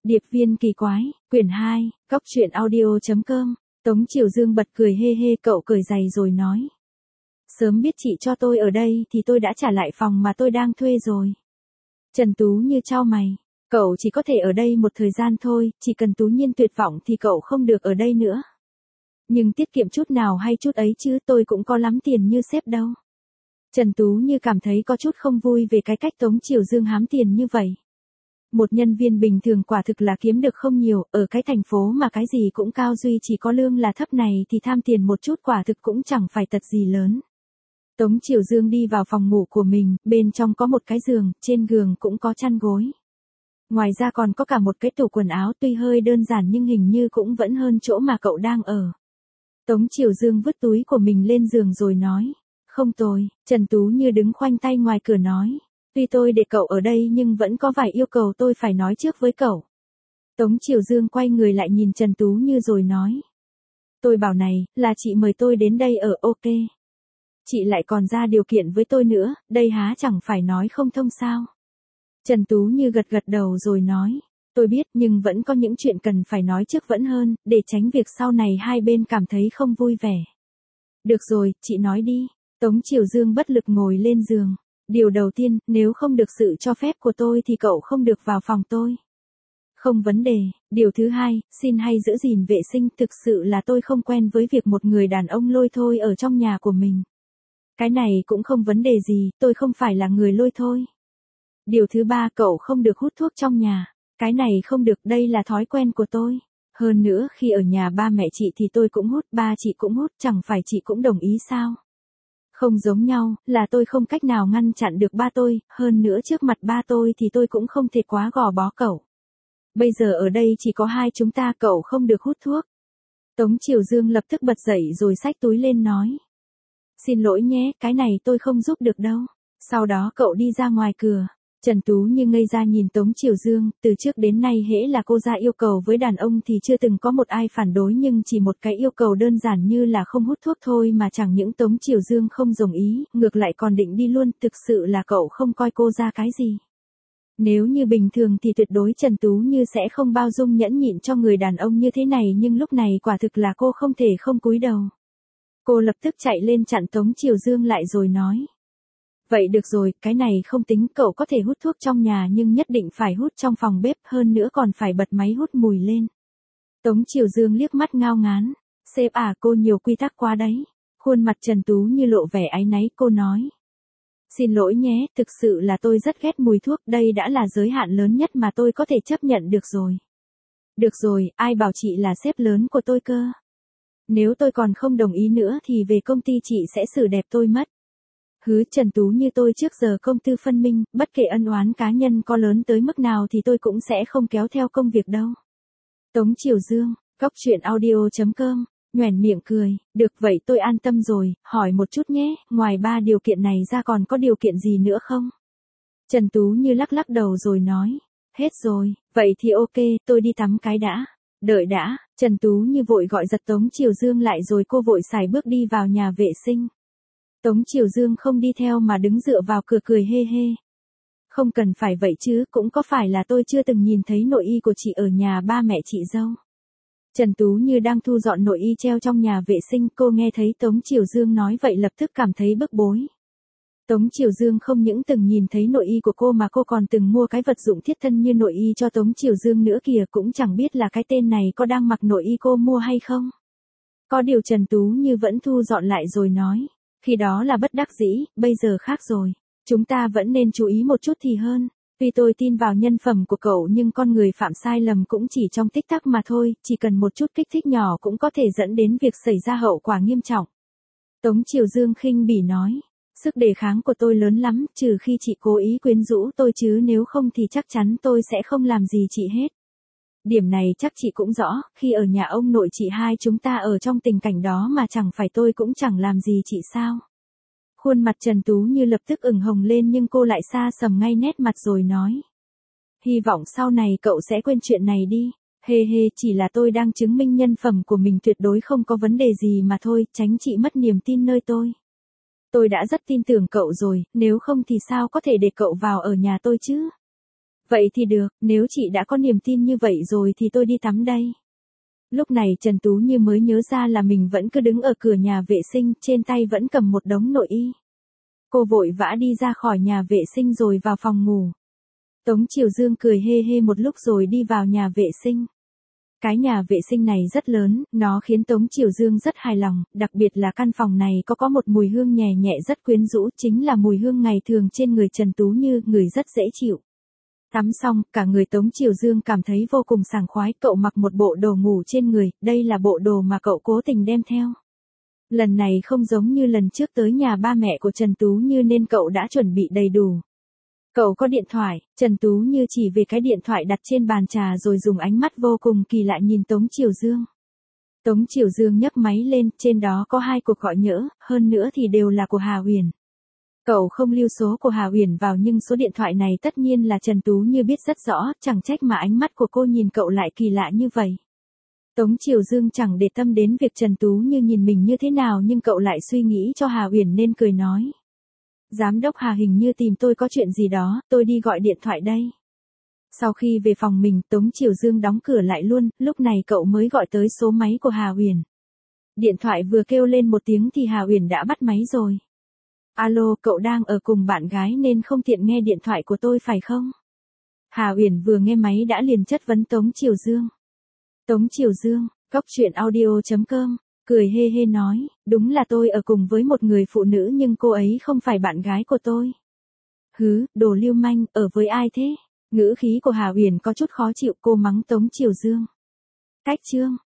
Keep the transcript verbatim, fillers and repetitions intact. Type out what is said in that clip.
Điệp viên kỳ quái, quyển hai, cóc truyện audio chấm com, Tống Triều Dương bật cười hê hê cậu cởi giày rồi nói. Sớm biết chị cho tôi ở đây thì tôi đã trả lại phòng mà tôi đang thuê rồi. Trần Tú Như chau mày, cậu chỉ có thể ở đây một thời gian thôi, chỉ cần Tú Nhiên tuyệt vọng thì cậu không được ở đây nữa. Nhưng tiết kiệm chút nào hay chút ấy chứ, tôi cũng có lắm tiền như sếp đâu. Trần Tú Như cảm thấy có chút không vui về cái cách Tống Triều Dương hám tiền như vậy. Một nhân viên bình thường quả thực là kiếm được không nhiều, ở cái thành phố mà cái gì cũng cao duy chỉ có lương là thấp này thì tham tiền một chút quả thực cũng chẳng phải tật gì lớn. Tống Triều Dương đi vào phòng ngủ của mình, bên trong có một cái giường, trên giường cũng có chăn gối. Ngoài ra còn có cả một cái tủ quần áo tuy hơi đơn giản nhưng hình như cũng vẫn hơn chỗ mà cậu đang ở. Tống Triều Dương vứt túi của mình lên giường rồi nói, không tồi. Trần Tú Như đứng khoanh tay ngoài cửa nói, tuy tôi để cậu ở đây nhưng vẫn có vài yêu cầu tôi phải nói trước với cậu. Tống Triều Dương quay người lại nhìn Trần Tú Như rồi nói, tôi bảo này, là chị mời tôi đến đây ở ok. Chị lại còn ra điều kiện với tôi nữa, đây há chẳng phải nói không thông sao. Trần Tú Như gật gật đầu rồi nói, tôi biết nhưng vẫn có những chuyện cần phải nói trước vẫn hơn, để tránh việc sau này hai bên cảm thấy không vui vẻ. Được rồi, chị nói đi. Tống Triều Dương bất lực ngồi lên giường. Điều đầu tiên, nếu không được sự cho phép của tôi thì cậu không được vào phòng tôi. Không vấn đề. Điều thứ hai, xin hay giữ gìn vệ sinh, thực sự là tôi không quen với việc một người đàn ông lôi thôi ở trong nhà của mình. Cái này cũng không vấn đề gì, tôi không phải là người lôi thôi. Điều thứ ba, cậu không được hút thuốc trong nhà. Cái này không được, đây là thói quen của tôi. Hơn nữa, khi ở nhà ba mẹ chị thì tôi cũng hút, ba chị cũng hút, chẳng phải chị cũng đồng ý sao? Không giống nhau, là tôi không cách nào ngăn chặn được ba tôi, hơn nữa trước mặt ba tôi thì tôi cũng không thể quá gò bó cậu. Bây giờ ở đây chỉ có hai chúng ta, cậu không được hút thuốc. Tống Triều Dương lập tức bật dậy rồi xách túi lên nói. Xin lỗi nhé, cái này tôi không giúp được đâu. Sau đó cậu đi ra ngoài cửa. Trần Tú Như ngây ra nhìn Tống Triều Dương, từ trước đến nay hễ là cô ra yêu cầu với đàn ông thì chưa từng có một ai phản đối nhưng chỉ một cái yêu cầu đơn giản như là không hút thuốc thôi mà chẳng những Tống Triều Dương không đồng ý, ngược lại còn định đi luôn, thực sự là cậu không coi cô ra cái gì. Nếu như bình thường thì tuyệt đối Trần Tú Như sẽ không bao dung nhẫn nhịn cho người đàn ông như thế này nhưng lúc này quả thực là cô không thể không cúi đầu. Cô lập tức chạy lên chặn Tống Triều Dương lại rồi nói. Vậy được rồi, cái này không tính, cậu có thể hút thuốc trong nhà nhưng nhất định phải hút trong phòng bếp, hơn nữa còn phải bật máy hút mùi lên. Tống Triều Dương liếc mắt ngao ngán, sếp à, cô nhiều quy tắc quá đấy. Khuôn mặt Trần Tú Như lộ vẻ áy náy, cô nói. Xin lỗi nhé, thực sự là tôi rất ghét mùi thuốc, đây đã là giới hạn lớn nhất mà tôi có thể chấp nhận được rồi. Được rồi, ai bảo chị là sếp lớn của tôi cơ. Nếu tôi còn không đồng ý nữa thì về công ty chị sẽ xử đẹp tôi mất. Hứ, Trần Tú Như tôi trước giờ công tư phân minh, bất kể ân oán cá nhân có lớn tới mức nào thì tôi cũng sẽ không kéo theo công việc đâu. Tống Triều Dương, cóc truyện audio chấm com, nhoẻn miệng cười, được vậy tôi an tâm rồi, hỏi một chút nhé, ngoài ba điều kiện này ra còn có điều kiện gì nữa không? Trần Tú Như lắc lắc đầu rồi nói, hết rồi, vậy thì ok, tôi đi tắm cái đã. Đợi đã, Trần Tú Như vội gọi giật Tống Triều Dương lại rồi cô vội xài bước đi vào nhà vệ sinh. Tống Triều Dương không đi theo mà đứng dựa vào cửa cười hê hê. Không cần phải vậy chứ, cũng có phải là tôi chưa từng nhìn thấy nội y của chị ở nhà ba mẹ chị dâu. Trần Tú Như đang thu dọn nội y treo trong nhà vệ sinh, cô nghe thấy Tống Triều Dương nói vậy lập tức cảm thấy bức bối. Tống Triều Dương không những từng nhìn thấy nội y của cô mà cô còn từng mua cái vật dụng thiết thân như nội y cho Tống Triều Dương nữa kìa, cũng chẳng biết là cái tên này có đang mặc nội y cô mua hay không. Có điều Trần Tú Như vẫn thu dọn lại rồi nói. Khi đó là bất đắc dĩ, bây giờ khác rồi. Chúng ta vẫn nên chú ý một chút thì hơn. Tuy tôi tin vào nhân phẩm của cậu nhưng con người phạm sai lầm cũng chỉ trong tích tắc mà thôi, chỉ cần một chút kích thích nhỏ cũng có thể dẫn đến việc xảy ra hậu quả nghiêm trọng. Tống Triều Dương khinh bỉ nói, sức đề kháng của tôi lớn lắm, trừ khi chị cố ý quyến rũ tôi chứ nếu không thì chắc chắn tôi sẽ không làm gì chị hết. Điểm này chắc chị cũng rõ, khi ở nhà ông nội chị hai chúng ta ở trong tình cảnh đó mà chẳng phải tôi cũng chẳng làm gì chị sao. Khuôn mặt Trần Tú Như lập tức ửng hồng lên nhưng cô lại xa sầm ngay nét mặt rồi nói. Hy vọng sau này cậu sẽ quên chuyện này đi. Hê hê, chỉ là tôi đang chứng minh nhân phẩm của mình tuyệt đối không có vấn đề gì mà thôi, tránh chị mất niềm tin nơi tôi. Tôi đã rất tin tưởng cậu rồi, nếu không thì sao có thể để cậu vào ở nhà tôi chứ. Vậy thì được, nếu chị đã có niềm tin như vậy rồi thì tôi đi tắm đây. Lúc này Trần Tú Như mới nhớ ra là mình vẫn cứ đứng ở cửa nhà vệ sinh, trên tay vẫn cầm một đống nội y. Cô vội vã đi ra khỏi nhà vệ sinh rồi vào phòng ngủ. Tống Triều Dương cười hê hê một lúc rồi đi vào nhà vệ sinh. Cái nhà vệ sinh này rất lớn, nó khiến Tống Triều Dương rất hài lòng, đặc biệt là căn phòng này có có một mùi hương nhẹ nhẹ rất quyến rũ, chính là mùi hương ngày thường trên người Trần Tú Như, người rất dễ chịu. Tắm xong, cả người Tống Triều Dương cảm thấy vô cùng sảng khoái, cậu mặc một bộ đồ ngủ trên người, đây là bộ đồ mà cậu cố tình đem theo. Lần này không giống như lần trước tới nhà ba mẹ của Trần Tú Như nên cậu đã chuẩn bị đầy đủ. Cậu có điện thoại, Trần Tú Như chỉ về cái điện thoại đặt trên bàn trà rồi dùng ánh mắt vô cùng kỳ lạ nhìn Tống Triều Dương. Tống Triều Dương nhấc máy lên, trên đó có hai cuộc gọi nhỡ, hơn nữa thì đều là của Hà Uyển. Cậu không lưu số của Hà Uyển vào nhưng số điện thoại này tất nhiên là Trần Tú Như biết rất rõ, chẳng trách mà ánh mắt của cô nhìn cậu lại kỳ lạ như vậy. Tống Triều Dương chẳng để tâm đến việc Trần Tú Như nhìn mình như thế nào nhưng cậu lại suy nghĩ cho Hà Uyển nên cười nói. Giám đốc Hà hình như tìm tôi có chuyện gì đó, tôi đi gọi điện thoại đây. Sau khi về phòng mình, Tống Triều Dương đóng cửa lại luôn, lúc này cậu mới gọi tới số máy của Hà Uyển. Điện thoại vừa kêu lên một tiếng thì Hà Uyển đã bắt máy rồi. Alo, cậu đang ở cùng bạn gái nên không tiện nghe điện thoại của tôi phải không? Hà Uyển vừa nghe máy đã liền chất vấn Tống Triều Dương. Tống Triều Dương, cóc truyện audio chấm com, cười hê hê nói, đúng là tôi ở cùng với một người phụ nữ nhưng cô ấy không phải bạn gái của tôi. Hứ, đồ lưu manh, ở với ai thế? Ngữ khí của Hà Uyển có chút khó chịu, cô mắng Tống Triều Dương. Cách chương.